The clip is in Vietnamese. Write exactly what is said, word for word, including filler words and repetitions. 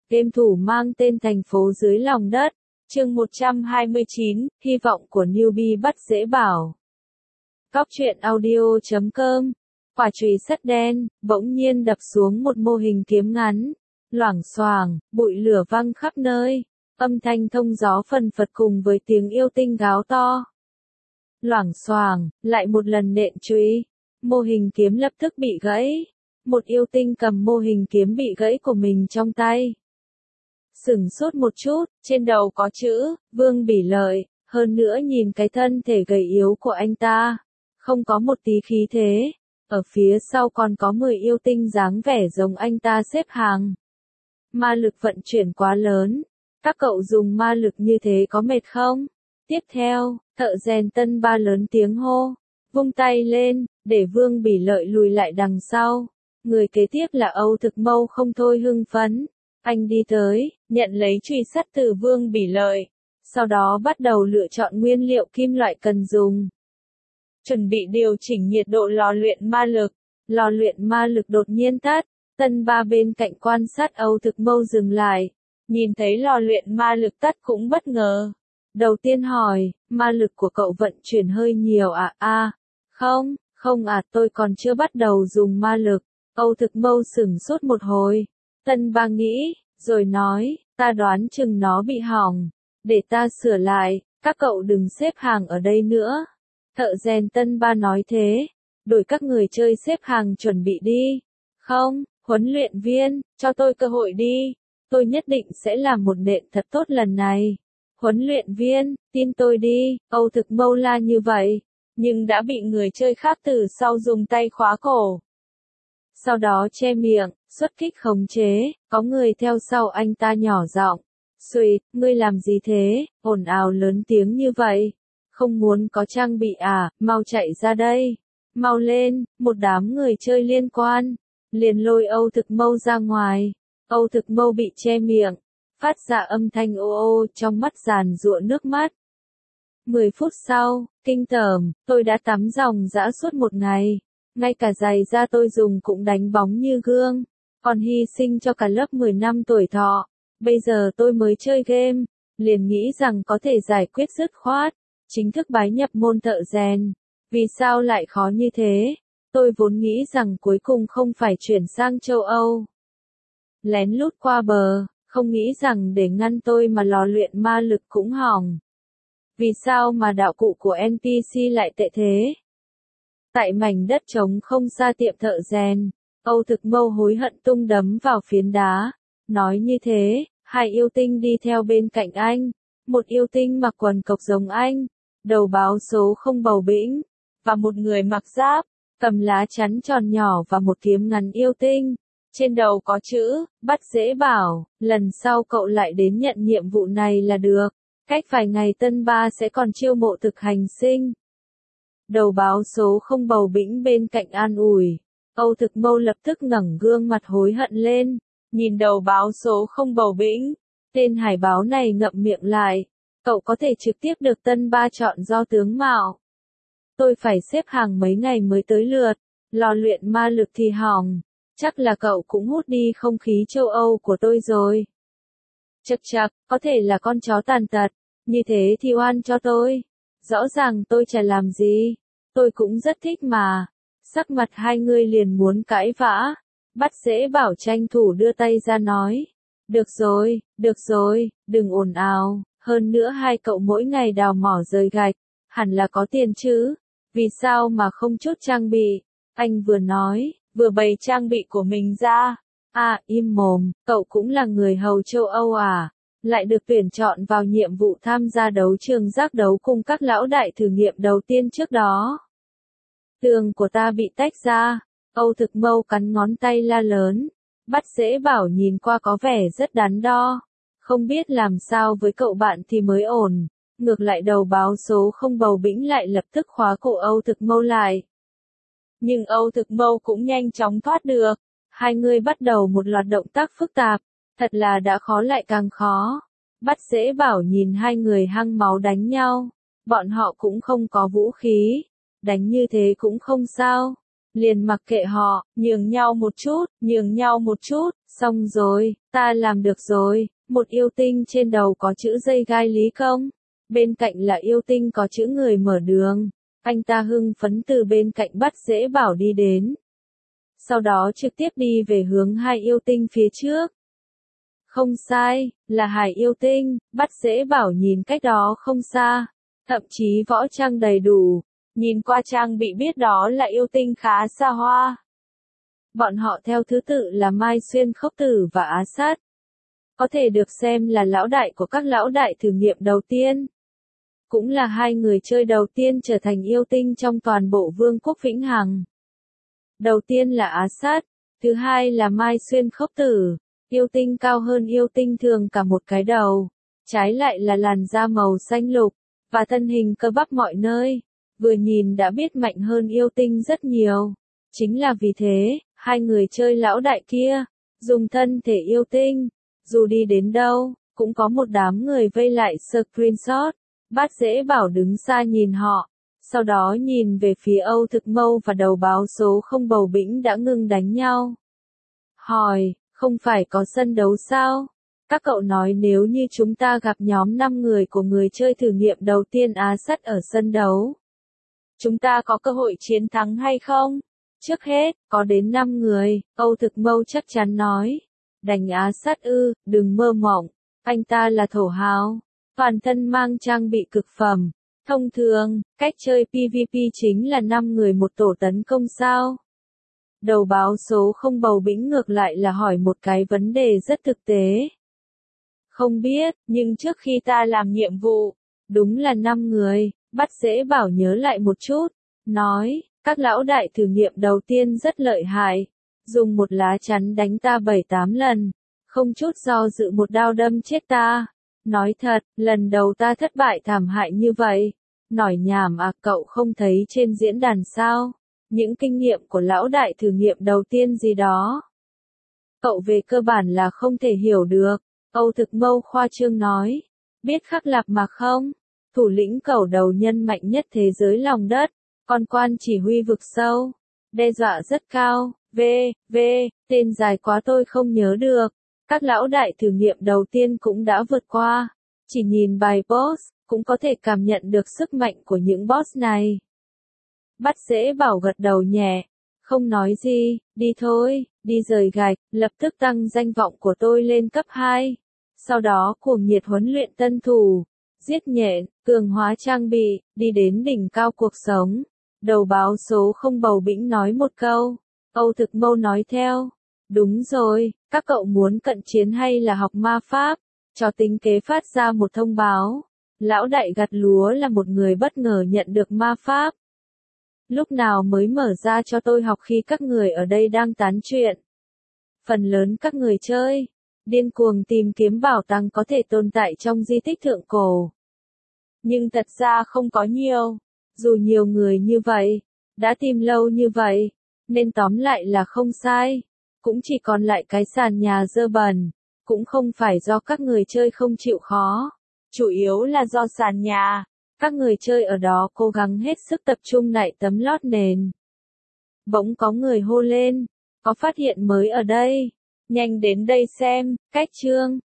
Game thủ mang tên thành phố dưới lòng đất. Chương một trăm hai mươi chín, hy vọng của newbie bắt dễ bảo. Cóc truyện audio chấm com. Quả chùy sắt đen, bỗng nhiên đập xuống một mô hình kiếm ngắn. Loảng xoảng, bụi lửa văng khắp nơi. Âm thanh thông gió phần phật cùng với tiếng yêu tinh gào to. Loảng xoảng, lại một lần nện chùy. Mô hình kiếm lập tức bị gãy. Một yêu tinh cầm mô hình kiếm bị gãy của mình trong tay. Sửng sốt một chút, trên đầu có chữ, Vương Bỉ Lợi, hơn nữa nhìn cái thân thể gầy yếu của anh ta. Không có một tí khí thế. Ở phía sau còn có mười yêu tinh dáng vẻ giống anh ta xếp hàng. Ma lực vận chuyển quá lớn. Các cậu dùng ma lực như thế có mệt không? Tiếp theo, thợ rèn Tân Ba lớn tiếng hô. Vung tay lên, để Vương Bỉ Lợi lùi lại đằng sau. Người kế tiếp là Âu Thực Mâu không thôi hưng phấn. Anh đi tới, nhận lấy chùy sắt từ Vương Bỉ Lợi. Sau đó bắt đầu lựa chọn nguyên liệu kim loại cần dùng. Chuẩn bị điều chỉnh nhiệt độ lò luyện ma lực. Lò luyện ma lực đột nhiên tắt. Tân Ba bên cạnh quan sát Âu Thực Mâu dừng lại. Nhìn thấy lò luyện ma lực tắt cũng bất ngờ. Đầu tiên hỏi, ma lực của cậu vận chuyển hơi nhiều à? À, không, không à, tôi còn chưa bắt đầu dùng ma lực. Âu Thực Mâu sửng sốt một hồi. Tân Ba nghĩ, rồi nói, ta đoán chừng nó bị hỏng. Để ta sửa lại, các cậu đừng xếp hàng ở đây nữa. Thợ rèn Tân Ba nói thế. Đổi các người chơi xếp hàng chuẩn bị đi. Không, huấn luyện viên, cho tôi cơ hội đi. Tôi nhất định sẽ làm một nện thật tốt lần này. Huấn luyện viên, tin tôi đi, Âu Thực Mâu la như vậy. Nhưng đã bị người chơi khác từ sau dùng tay khóa cổ. Sau đó che miệng, xuất kích khống chế, có người theo sau anh ta nhỏ giọng. Xuyệt, ngươi làm gì thế, ồn ào lớn tiếng như vậy. Không muốn có trang bị à, mau chạy ra đây. Mau lên, một đám người chơi liên quan. Liền lôi Âu Thực Mâu ra ngoài. Âu Thực Mâu bị che miệng. Phát ra âm thanh ô ô trong mắt giàn giụa nước mắt. Mười phút sau, kinh tởm, tôi đã tắm ròng rã suốt một ngày. Ngay cả giày da tôi dùng cũng đánh bóng như gương. Còn hy sinh cho cả lớp mười năm tuổi thọ. Bây giờ tôi mới chơi game. Liền nghĩ rằng có thể giải quyết dứt khoát. Chính thức bái nhập môn thợ rèn. Vì sao lại khó như thế? Tôi vốn nghĩ rằng cuối cùng không phải chuyển sang châu Âu. Lén lút qua bờ, không nghĩ rằng để ngăn tôi mà lò luyện ma lực cũng hỏng. Vì sao mà đạo cụ của en pê xê lại tệ thế? Tại mảnh đất trống không xa tiệm thợ rèn, Âu Thực Mâu hối hận tung đấm vào phiến đá. Nói như thế, hai yêu tinh đi theo bên cạnh anh. Một yêu tinh mặc quần cộc giống anh, đầu báo số không bầu bĩnh, và một người mặc giáp, cầm lá chắn tròn nhỏ và một kiếm ngắn yêu tinh. Trên đầu có chữ, bắt dễ bảo, lần sau cậu lại đến nhận nhiệm vụ này là được. Cách vài ngày Tân Ba sẽ còn chiêu mộ thực hành sinh. Đầu báo số không bầu bĩnh bên cạnh an ủi. Âu Thực Mâu lập tức ngẩng gương mặt hối hận lên. Nhìn đầu báo số không bầu bĩnh. Tên hải báo này ngậm miệng lại. Cậu có thể trực tiếp được Tân Ba chọn do tướng mạo. Tôi phải xếp hàng mấy ngày mới tới lượt. Lò luyện ma lực thì hỏng. Chắc là cậu cũng hút đi không khí châu Âu của tôi rồi. Chậc chậc, có thể là con chó tàn tật. Như thế thì oan cho tôi. Rõ ràng tôi chả làm gì. Tôi cũng rất thích mà. Sắc mặt hai người liền muốn cãi vã. Bắt dễ bảo tranh thủ đưa tay ra nói. Được rồi, được rồi, đừng ồn ào. Hơn nữa hai cậu mỗi ngày đào mỏ rời gạch. Hẳn là có tiền chứ. Vì sao mà không chút trang bị? Anh vừa nói, vừa bày trang bị của mình ra. À, im mồm, cậu cũng là người hầu châu Âu à? Lại được tuyển chọn vào nhiệm vụ tham gia đấu trường giác đấu cùng các lão đại thử nghiệm đầu tiên trước đó. Tường của ta bị tách ra. Âu Thực Mâu cắn ngón tay la lớn. Bắt dễ bảo nhìn qua có vẻ rất đắn đo. Không biết làm sao với cậu bạn thì mới ổn. Ngược lại đầu báo số không bầu bĩnh lại lập tức khóa cổ Âu Thực Mâu lại. Nhưng Âu Thực Mâu cũng nhanh chóng thoát được. Hai người bắt đầu một loạt động tác phức tạp. Thật là đã khó lại càng khó. Bắt dễ bảo nhìn hai người hăng máu đánh nhau. Bọn họ cũng không có vũ khí. Đánh như thế cũng không sao. Liền mặc kệ họ, nhường nhau một chút, nhường nhau một chút. Xong rồi, ta làm được rồi, một yêu tinh trên đầu có chữ dây gai lý công, bên cạnh là yêu tinh có chữ người mở đường. Anh ta hưng phấn từ bên cạnh bắt dễ bảo đi đến. Sau đó trực tiếp đi về hướng hai yêu tinh phía trước. Không sai, là hai yêu tinh, bắt dễ bảo nhìn cách đó không xa. Thậm chí võ trang đầy đủ, nhìn qua trang bị biết đó là yêu tinh khá xa hoa. Bọn họ theo thứ tự là Mai Xuyên Khốc Tử và Á Sát. Có thể được xem là lão đại của các lão đại thử nghiệm đầu tiên. Cũng là hai người chơi đầu tiên trở thành yêu tinh trong toàn bộ Vương quốc Vĩnh Hằng. Đầu tiên là Á Sát, thứ hai là Mai Xuyên Khốc Tử, yêu tinh cao hơn yêu tinh thường cả một cái đầu, trái lại là làn da màu xanh lục, và thân hình cơ bắp mọi nơi, vừa nhìn đã biết mạnh hơn yêu tinh rất nhiều. Chính là vì thế, hai người chơi lão đại kia, dùng thân thể yêu tinh, dù đi đến đâu, cũng có một đám người vây lại screenshot. Bát dễ bảo đứng xa nhìn họ, sau đó nhìn về phía Âu Thực Mâu và đầu báo số không bầu bĩnh đã ngừng đánh nhau. Hỏi, không phải có sân đấu sao? Các cậu nói nếu như chúng ta gặp nhóm năm người của người chơi thử nghiệm đầu tiên Á Sắt ở sân đấu, chúng ta có cơ hội chiến thắng hay không? Trước hết, có đến năm người, Âu Thực Mâu chắc chắn nói. Đánh Á Sắt ư, đừng mơ mộng, anh ta là thổ hào. Toàn thân mang trang bị cực phẩm. Thông thường, cách chơi pê vê pê chính là năm người một tổ tấn công sao? Đầu báo số không bầu bĩnh ngược lại là hỏi một cái vấn đề rất thực tế. Không biết, nhưng trước khi ta làm nhiệm vụ, đúng là năm người, bắt dễ bảo nhớ lại một chút. Nói, các lão đại thử nghiệm đầu tiên rất lợi hại. Dùng một lá chắn đánh ta bảy tám lần. Không chút do dự một đao đâm chết ta. Nói thật, lần đầu ta thất bại thảm hại như vậy. Nói nhảm à, cậu không thấy trên diễn đàn sao? Những kinh nghiệm của lão đại thử nghiệm đầu tiên gì đó. Cậu về cơ bản là không thể hiểu được. Âu Thực Mâu khoa trương nói. Biết khắc lạp mà không? Thủ lĩnh cẩu đầu nhân mạnh nhất thế giới lòng đất. Con quan chỉ huy vực sâu. Đe dọa rất cao. V, V, tên dài quá tôi không nhớ được. Các lão đại thử nghiệm đầu tiên cũng đã vượt qua. Chỉ nhìn bài boss, cũng có thể cảm nhận được sức mạnh của những boss này. Bắt dễ bảo gật đầu nhẹ. Không nói gì, đi thôi, đi rời gạch, lập tức tăng danh vọng của tôi lên cấp hai. Sau đó cuồng nhiệt huấn luyện tân thủ, giết nhện, cường hóa trang bị, đi đến đỉnh cao cuộc sống. Đầu báo số không bầu bĩnh nói một câu. Âu Thực Mâu nói theo. Đúng rồi, các cậu muốn cận chiến hay là học ma pháp? Cho tính kế phát ra một thông báo. Lão đại gặt lúa là một người bất ngờ nhận được ma pháp. Lúc nào mới mở ra cho tôi học khi các người ở đây đang tán chuyện. Phần lớn các người chơi, điên cuồng tìm kiếm bảo tàng có thể tồn tại trong di tích thượng cổ. Nhưng thật ra không có nhiều. Dù nhiều người như vậy, đã tìm lâu như vậy, nên tóm lại là không sai. Cũng chỉ còn lại cái sàn nhà dơ bẩn, cũng không phải do các người chơi không chịu khó, chủ yếu là do sàn nhà, các người chơi ở đó cố gắng hết sức tập trung nạy tấm lót nền. Bỗng có người hô lên, có phát hiện mới ở đây, nhanh đến đây xem, cách chương.